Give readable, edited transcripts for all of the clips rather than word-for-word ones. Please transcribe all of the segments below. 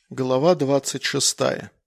Глава 26.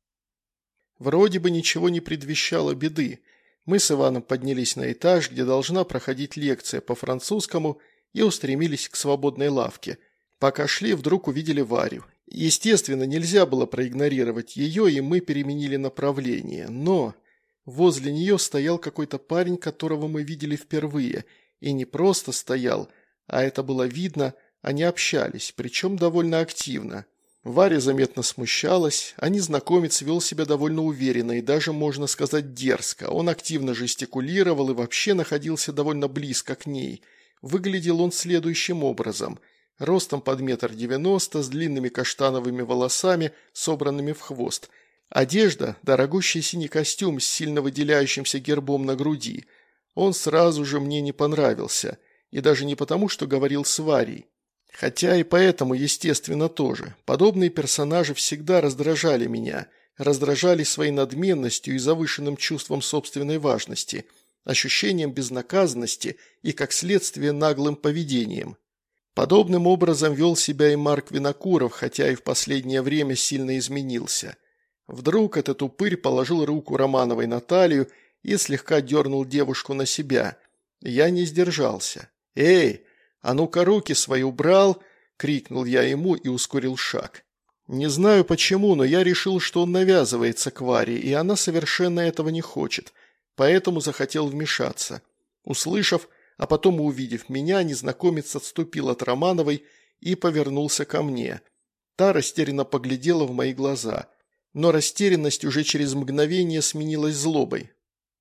Вроде бы ничего не предвещало беды. Мы с Иваном поднялись на этаж, где должна проходить лекция по французскому, и устремились к свободной лавке. Пока шли, вдруг увидели Варю. Естественно, нельзя было проигнорировать ее, и мы переменили направление. Но возле нее стоял какой-то парень, которого мы видели впервые. И не просто стоял, а это было видно, они общались, причем довольно активно. Варя заметно смущалась, а незнакомец вел себя довольно уверенно и даже, можно сказать, дерзко. Он активно жестикулировал и вообще находился довольно близко к ней. Выглядел он следующим образом. Ростом под 1,90 м, с длинными каштановыми волосами, собранными в хвост. Одежда – дорогущий синий костюм с сильно выделяющимся гербом на груди. Он сразу же мне не понравился. И даже не потому, что говорил с Варей. Хотя и поэтому, естественно, тоже. Подобные персонажи всегда раздражали меня. Раздражали своей надменностью и завышенным чувством собственной важности, ощущением безнаказанности и, как следствие, наглым поведением. Подобным образом вел себя и Марк Винокуров, хотя и в последнее время сильно изменился. Вдруг этот упырь положил руку Романовой на талию и слегка дернул девушку на себя. Я не сдержался. «Эй! «А ну-ка руки свои убрал!» – крикнул я ему и ускорил шаг. Не знаю почему, но я решил, что он навязывается к Варе, и она совершенно этого не хочет, поэтому захотел вмешаться. Услышав, а потом и увидев меня, незнакомец отступил от Романовой и повернулся ко мне. Та растерянно поглядела в мои глаза, но растерянность уже через мгновение сменилась злобой.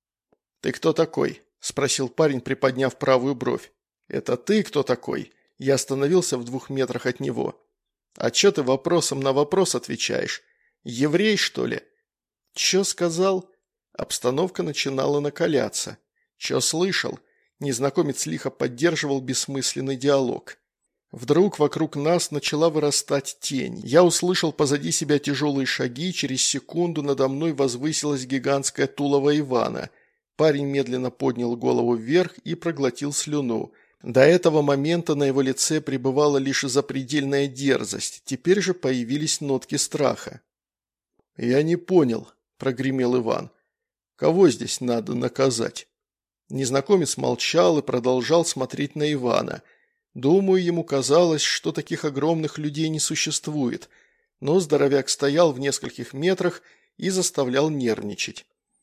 «Ты кто такой?» – спросил парень, приподняв правую бровь. «Это ты кто такой?» Я остановился в 2 метрах от него. «А чё ты вопросом на вопрос отвечаешь? Еврей, что ли?» «Чё сказал?» Обстановка начинала накаляться. «Чё слышал?» Незнакомец лихо поддерживал бессмысленный диалог. Вдруг вокруг нас начала вырастать тень. Я услышал позади себя тяжелые шаги, через секунду надо мной возвысилась гигантская тулова Ивана. Парень медленно поднял голову вверх и проглотил слюну. До этого момента на его лице пребывала лишь запредельная дерзость, теперь же появились нотки страха. «Я не понял», – прогремел Иван. «Кого здесь надо наказать?» Незнакомец молчал и продолжал смотреть на Ивана. Думаю, ему казалось, что таких огромных людей не существует, но здоровяк стоял в нескольких метрах и заставлял нервничать.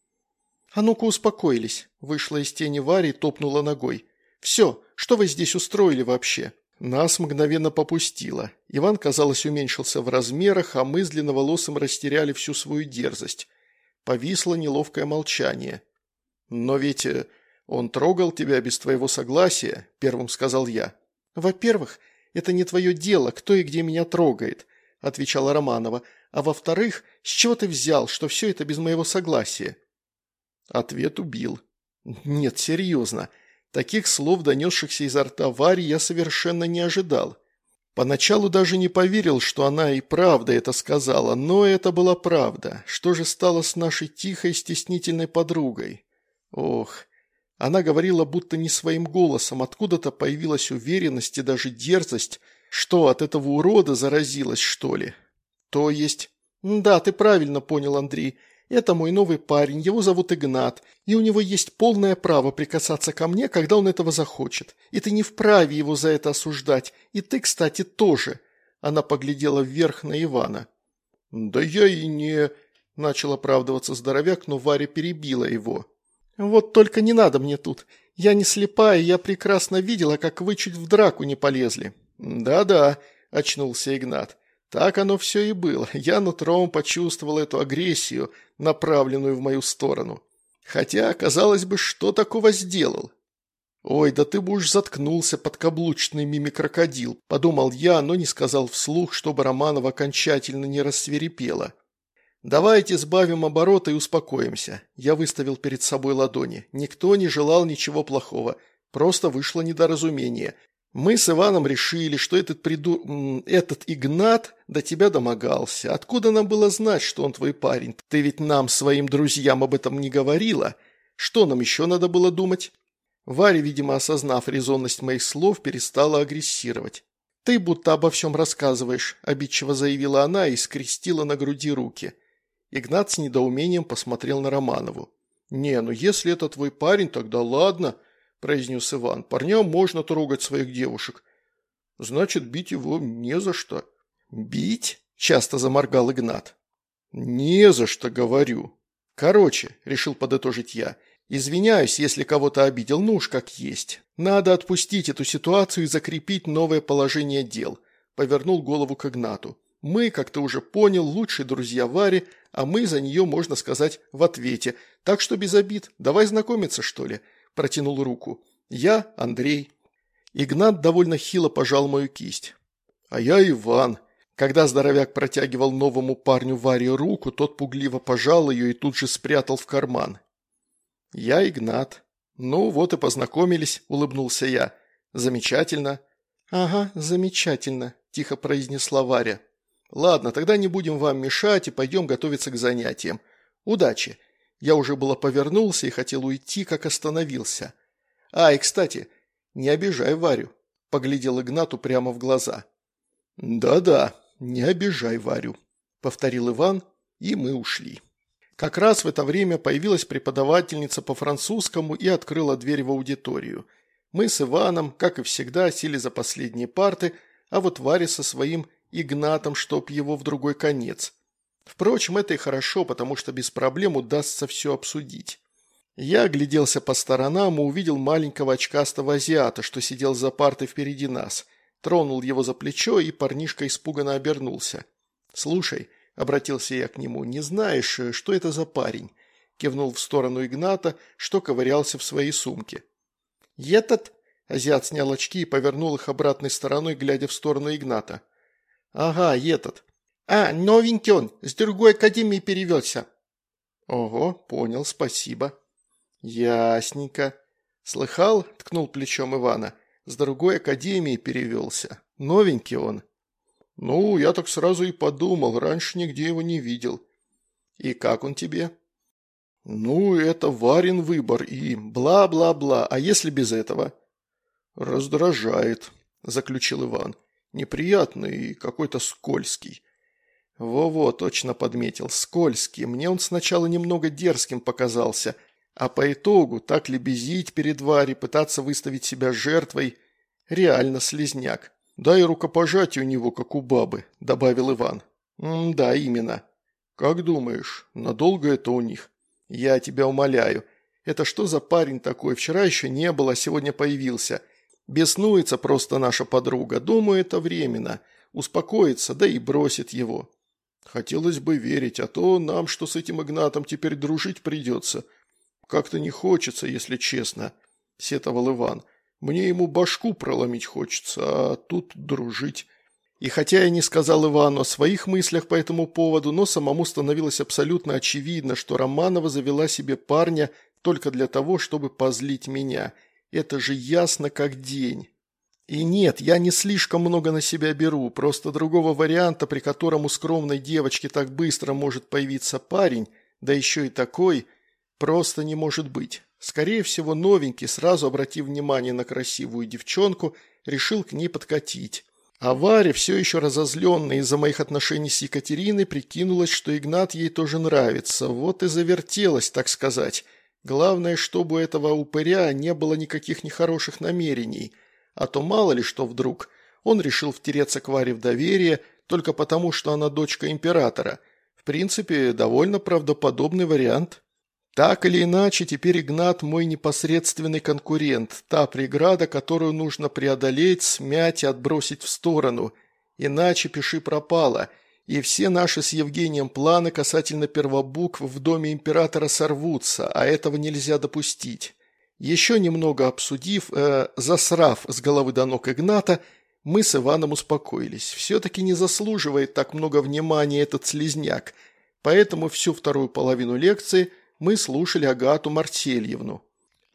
«А ну-ка успокоились», – вышла из тени Варя и топнула ногой. «Все, что вы здесь устроили вообще?» Нас мгновенно попустило. Иван, казалось, уменьшился в размерах, а мы с длинноволосым растеряли всю свою дерзость. Повисло неловкое молчание. «Но ведь он трогал тебя без твоего согласия», – первым сказал я. «Во-первых, это не твое дело, кто и где меня трогает», – отвечала Романова. «А во-вторых, с чего ты взял, что все это без моего согласия?» Ответ убил. «Нет, серьезно». Таких слов, донесшихся изо рта Вари, я совершенно не ожидал. Поначалу даже не поверил, что она и правда это сказала, но это была правда. Что же стало с нашей тихой, стеснительной подругой? Ох, она говорила будто не своим голосом, откуда-то появилась уверенность и даже дерзость. Что, от этого урода заразилась, что ли? То есть... Да, ты правильно понял, Андрей. Это мой новый парень, его зовут Игнат, и у него есть полное право прикасаться ко мне, когда он этого захочет. И ты не вправе его за это осуждать, и ты, кстати, тоже». Она поглядела вверх на Ивана. «Да я и не...» – начал оправдываться здоровяк, но Варя перебила его. «Вот только не надо мне тут. Я не слепая, я прекрасно видела, как вы чуть в драку не полезли». «Да-да», – очнулся Игнат. «Так оно все и было. Я нутром почувствовал эту агрессию, направленную в мою сторону. Хотя, казалось бы, что такого сделал?» «Ой, да ты бы уж заткнулся, подкаблучный мими-крокодил», – подумал я, но не сказал вслух, чтобы Романова окончательно не рассвирепела. «Давайте сбавим обороты и успокоимся». Я выставил перед собой ладони. Никто не желал ничего плохого. Просто вышло недоразумение. Мы с Иваном решили, что этот Игнат до тебя домогался. Откуда нам было знать, что он твой парень? Ты ведь нам, своим друзьям, об этом не говорила. Что нам еще надо было думать?» Варя, видимо, осознав резонность моих слов, перестала агрессировать. «Ты будто обо всем рассказываешь», – обидчиво заявила она и скрестила на груди руки. Игнат с недоумением посмотрел на Романову. «Не, ну если это твой парень, тогда ладно», – произнес Иван. «Парням можно трогать своих девушек. Значит, бить его не за что». «Бить?» – часто заморгал Игнат. «Не за что, говорю». «Короче», – решил подытожить я, – «извиняюсь, если кого-то обидел, ну уж как есть. Надо отпустить эту ситуацию и закрепить новое положение дел», – повернул голову к Игнату. «Мы, как ты уже понял, лучшие друзья Вари, а мы за нее, можно сказать, в ответе. Так что без обид. Давай знакомиться, что ли?» – протянул руку. «Я Андрей». Игнат довольно хило пожал мою кисть. «А я Иван». Когда здоровяк протягивал новому парню Варе руку, тот пугливо пожал ее и тут же спрятал в карман. «Я Игнат». «Ну вот и познакомились», – улыбнулся я. «Замечательно». «Ага, замечательно», – тихо произнесла Варя. «Ладно, тогда не будем вам мешать и пойдем готовиться к занятиям. Удачи». Я уже было повернулся и хотел уйти, как остановился. «И, кстати, не обижай Варю», – поглядел Игнату прямо в глаза. «Да-да, не обижай Варю», – повторил Иван, и мы ушли. Как раз в это время появилась преподавательница по французскому и открыла дверь в аудиторию. Мы с Иваном, как и всегда, сели за последние парты, а вот Варя со своим Игнатом, чтоб его в другой конец. Впрочем, это и хорошо, потому что без проблем удастся все обсудить. Я огляделся по сторонам и увидел маленького очкастого азиата, что сидел за партой впереди нас. Тронул его за плечо, и парнишка испуганно обернулся. «Слушай», – обратился я к нему, – «не знаешь, что это за парень?» Кивнул в сторону Игната, что ковырялся в своей сумке. «Этот?» – азиат снял очки и повернул их обратной стороной, глядя в сторону Игната. «Ага, этот. Новенький он, с другой академии перевелся». «Ого, понял, спасибо». «Ясненько. Слыхал?» – ткнул плечом Ивана. «С другой академии перевелся. Новенький он». «Ну, я так сразу и подумал, раньше нигде его не видел». «И как он тебе?» «Ну, это Варин выбор и бла-бла-бла, а если без этого?» «Раздражает», – заключил Иван. «Неприятный и какой-то скользкий». «Во-во, точно подметил, скользкий. Мне он сначала немного дерзким показался, а по итогу так лебезить перед Варей, пытаться выставить себя жертвой – реально слизняк. Да и рукопожатие у него, как у бабы», – добавил Иван. «Да, именно». «Как думаешь, надолго это у них?» «Я тебя умоляю. Это что за парень такой? Вчера еще не было, а сегодня появился. Беснуется просто наша подруга. Думаю, это временно. Успокоится, да и бросит его». «Хотелось бы верить, а то нам, что с этим Игнатом, теперь дружить придется. Как-то не хочется, если честно», – сетовал Иван. «Мне ему башку проломить хочется, а тут дружить». И хотя я не сказал Ивану о своих мыслях по этому поводу, но самому становилось абсолютно очевидно, что Романова завела себе парня только для того, чтобы позлить меня. Это же ясно как день. И нет, я не слишком много на себя беру, просто другого варианта, при котором у скромной девочки так быстро может появиться парень, да еще и такой, просто не может быть. Скорее всего, новенький, сразу обратив внимание на красивую девчонку, решил к ней подкатить. А Варя, все еще разозленная из-за моих отношений с Екатериной, прикинулась, что Игнат ей тоже нравится, вот и завертелась, так сказать. Главное, чтобы у этого упыря не было никаких нехороших намерений, а то мало ли что вдруг. Он решил втереться к Варе в доверие только потому, что она дочка императора. В принципе, довольно правдоподобный вариант. Так или иначе, теперь Игнат мой непосредственный конкурент, та преграда, которую нужно преодолеть, смять и отбросить в сторону. Иначе пиши пропало, и все наши с Евгением планы касательно первобукв в доме императора сорвутся, а этого нельзя допустить. Еще немного обсудив, засрав с головы до ног Игната, мы с Иваном успокоились. Все-таки не заслуживает так много внимания этот слизняк, поэтому всю вторую половину лекции – мы слушали Агату Марсельевну.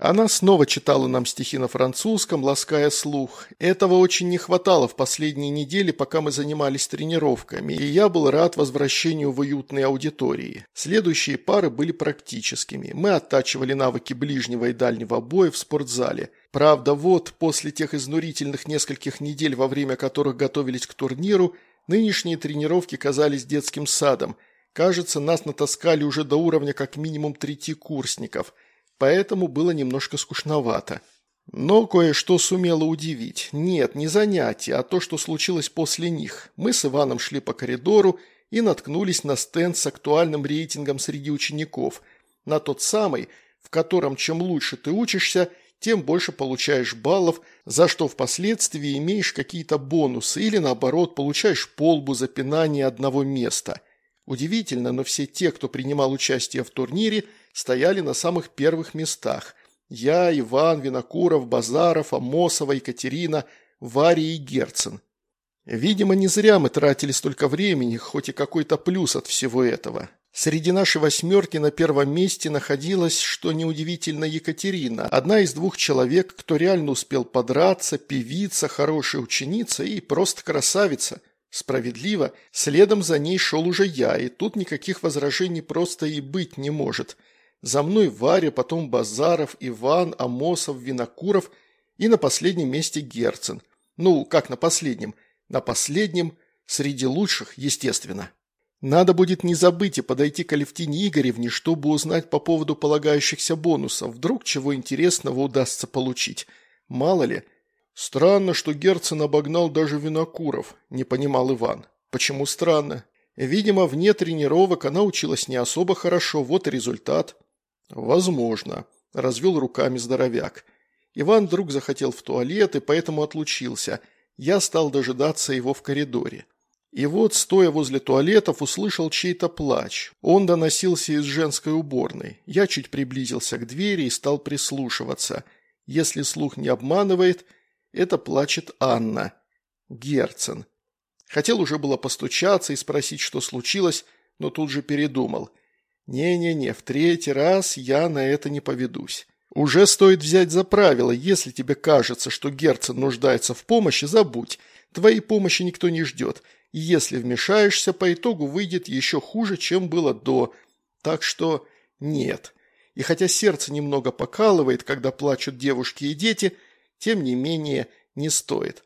Она снова читала нам стихи на французском, лаская слух. Этого очень не хватало в последние недели, пока мы занимались тренировками, и я был рад возвращению в уютные аудитории. Следующие пары были практическими. Мы оттачивали навыки ближнего и дальнего боя в спортзале. Правда, вот, после тех изнурительных нескольких недель, во время которых готовились к турниру, нынешние тренировки казались детским садом. Кажется, нас натаскали уже до уровня как минимум третьекурсников – поэтому было немножко скучновато. Но кое-что сумело удивить. Нет, не занятия, а то, что случилось после них. Мы с Иваном шли по коридору и наткнулись на стенд с актуальным рейтингом среди учеников. На тот самый, в котором чем лучше ты учишься, тем больше получаешь баллов, за что впоследствии имеешь какие-то бонусы или, наоборот, получаешь полбу за пинание одного места. Удивительно, но все те, кто принимал участие в турнире, стояли на самых первых местах. Я, Иван, Винокуров, Базаров, Амосова, Екатерина, Варя и Герцен. Видимо, не зря мы тратили столько времени, хоть и какой-то плюс от всего этого. Среди нашей восьмерки на первом месте находилась, что неудивительно, Екатерина, одна из 2 человек, кто реально успел подраться, певица, хорошая ученица и просто красавица. Справедливо, следом за ней шел уже я, и тут никаких возражений просто и быть не может. За мной Варя, потом Базаров, Иван, Амосов, Винокуров и на последнем месте Герцен. Ну, как на последнем? На последнем среди лучших, естественно. Надо будет не забыть и подойти к Алевтине Игоревне, чтобы узнать по поводу полагающихся бонусов. Вдруг чего интересного удастся получить. Мало ли. Странно, что Герцен обогнал даже Винокуров, не понимал Иван. Почему странно? Видимо, вне тренировок она училась не особо хорошо, вот и результат. «Возможно», – развел руками здоровяк. Иван вдруг захотел в туалет и поэтому отлучился. Я стал дожидаться его в коридоре. И вот, стоя возле туалетов, услышал чей-то плач. Он доносился из женской уборной. Я чуть приблизился к двери и стал прислушиваться. Если слух не обманывает, это плачет Анна. Герцен. Хотел уже было постучаться и спросить, что случилось, но тут же передумал. Не-не-не, в 3-й раз я на это не поведусь. Уже стоит взять за правило, если тебе кажется, что Герцен нуждается в помощи, забудь. Твоей помощи никто не ждет. И если вмешаешься, по итогу выйдет еще хуже, чем было до. Так что нет. И хотя сердце немного покалывает, когда плачут девушки и дети, тем не менее не стоит.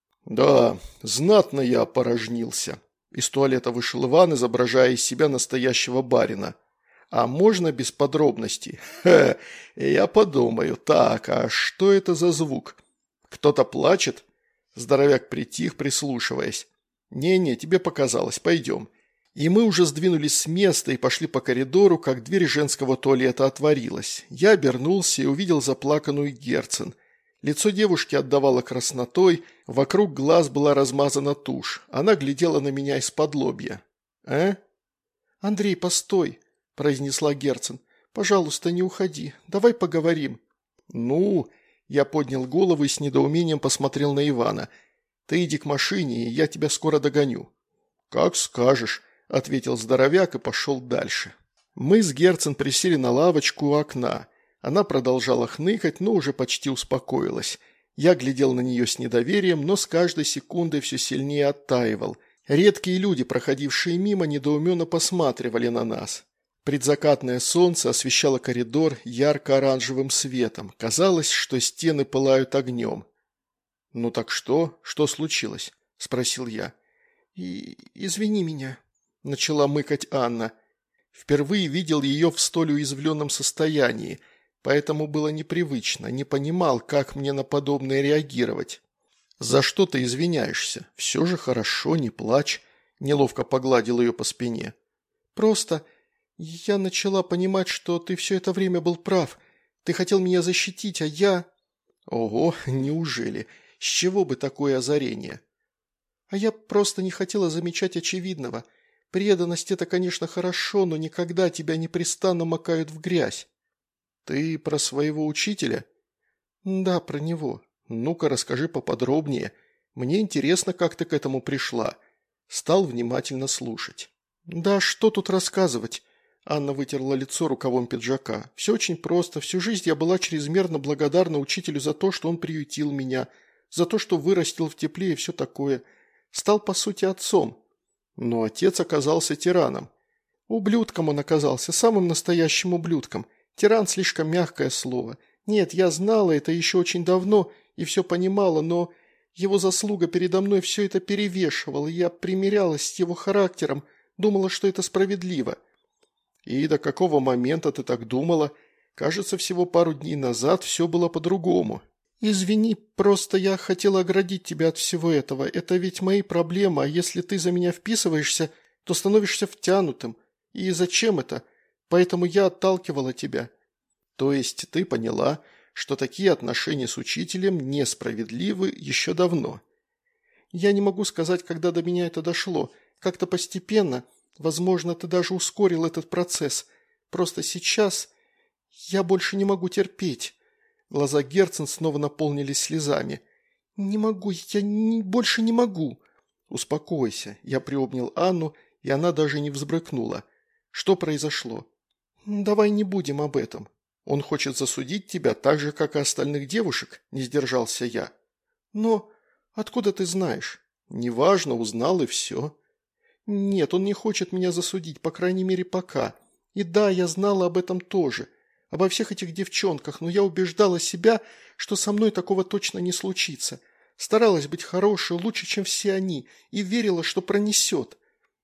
Да, знатно я опорожнился. Из туалета вышел Иван, изображая из себя настоящего барина. А можно без подробностей? Я подумаю. Так, а что это за звук? Кто-то плачет? Здоровяк притих, прислушиваясь. Не-не, тебе показалось, пойдем. И мы уже сдвинулись с места и пошли по коридору, как дверь женского туалета отворилась. Я обернулся и увидел заплаканную Герцен. Лицо девушки отдавало краснотой, вокруг глаз была размазана тушь. Она глядела на меня из-под лобья. «Андрей, постой!» – произнесла Герцен. «Пожалуйста, не уходи. Давай поговорим». «Ну...» – я поднял голову и с недоумением посмотрел на Ивана. «Ты иди к машине, и я тебя скоро догоню». «Как скажешь», – ответил здоровяк и пошел дальше. Мы с Герцен присели на лавочку у окна. Она продолжала хныкать, но уже почти успокоилась. Я глядел на нее с недоверием, но с каждой секундой все сильнее оттаивал. Редкие люди, проходившие мимо, недоуменно посматривали на нас. Предзакатное солнце освещало коридор ярко-оранжевым светом. Казалось, что стены пылают огнем. «Ну так что? Что случилось?» – спросил я. «Извини меня», – начала мыкать Анна. Впервые видел ее в столь уязвленном состоянии, поэтому было непривычно, не понимал, как мне на подобное реагировать. «За что ты извиняешься? Все же хорошо, не плачь», – неловко погладил ее по спине. «Просто я начала понимать, что ты все это время был прав. Ты хотел меня защитить, а я...» «Ого, неужели? С чего бы такое озарение?» «А я просто не хотела замечать очевидного. Преданность – это, конечно, хорошо, но никогда тебя непрестанно макают в грязь». «Ты про своего учителя?» «Да, про него». «Ну-ка, расскажи поподробнее. Мне интересно, как ты к этому пришла». Стал внимательно слушать. «Да что тут рассказывать?» Анна вытерла лицо рукавом пиджака. «Все очень просто. Всю жизнь я была чрезмерно благодарна учителю за то, что он приютил меня, за то, что вырастил в тепле и все такое. Стал, по сути, отцом. Но отец оказался тираном. Ублюдком он оказался, самым настоящим ублюдком. Тиран – слишком мягкое слово. Нет, я знала это еще очень давно и все понимала, но его заслуга передо мной все это перевешивала. Я примирялась с его характером, думала, что это справедливо». «И до какого момента ты так думала? Кажется, всего пару дней назад все было по-другому». «Извини, просто я хотела оградить тебя от всего этого. Это ведь мои проблемы, а если ты за меня вписываешься, то становишься втянутым. И зачем это? Поэтому я отталкивала тебя». «То есть ты поняла, что такие отношения с учителем несправедливы еще давно?» «Я не могу сказать, когда до меня это дошло. Как-то постепенно. Возможно, ты даже ускорил этот процесс. Просто сейчас я больше не могу терпеть». Глаза Герцен снова наполнились слезами. «Не могу, больше не могу». «Успокойся». Я приобнял Анну, и она даже не взбрыкнула. «Что произошло?» «Давай не будем об этом». «Он хочет засудить тебя так же, как и остальных девушек?» – не сдержался я. «Но откуда ты знаешь?» «Неважно, узнал и все». «Нет, он не хочет меня засудить, по крайней мере, пока. И да, я знала об этом тоже, обо всех этих девчонках, но я убеждала себя, что со мной такого точно не случится. Старалась быть хорошей, лучше, чем все они, и верила, что пронесет».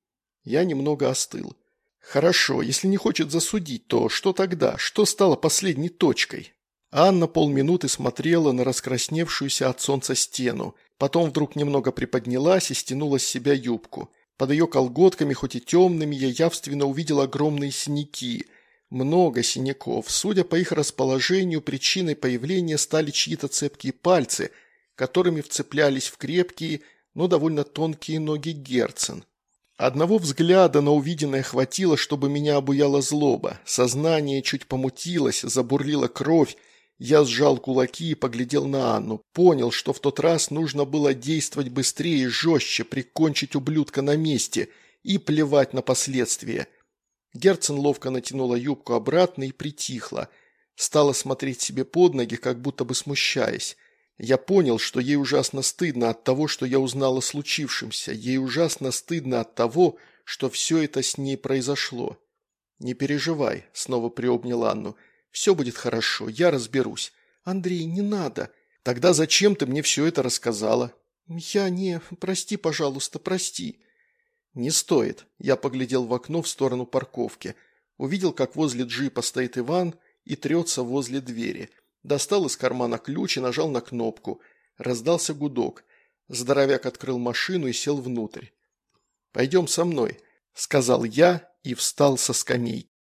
Я немного остыл. «Хорошо, если не хочет засудить, то что тогда? Что стало последней точкой?» Анна полминуты смотрела на раскрасневшуюся от солнца стену, потом вдруг немного приподнялась и стянула с себя юбку. Под ее колготками, хоть и темными, я явственно увидел огромные синяки. Много синяков. Судя по их расположению, причиной появления стали чьи-то цепкие пальцы, которыми вцеплялись в крепкие, но довольно тонкие ноги Герцен. Одного взгляда на увиденное хватило, чтобы меня обуяла злоба. Сознание чуть помутилось, забурлила кровь. Я сжал кулаки и поглядел на Анну. Понял, что в тот раз нужно было действовать быстрее и жестче, прикончить ублюдка на месте и плевать на последствия. Герцен ловко натянула юбку обратно и притихла. Стала смотреть себе под ноги, как будто бы смущаясь. Я понял, что ей ужасно стыдно от того, что я узнал о случившемся. Ей ужасно стыдно от того, что все это с ней произошло. «Не переживай», — снова приобнял Анну. «Все будет хорошо, я разберусь». «Андрей, не надо». «Тогда зачем ты мне все это рассказала?» «Я не... Прости, пожалуйста, прости». «Не стоит». Я поглядел в окно в сторону парковки. Увидел, как возле джипа стоит Иван и трется возле двери. Достал из кармана ключ и нажал на кнопку. Раздался гудок. Здоровяк открыл машину и сел внутрь. «Пойдем со мной», — сказал я и встал со скамейки.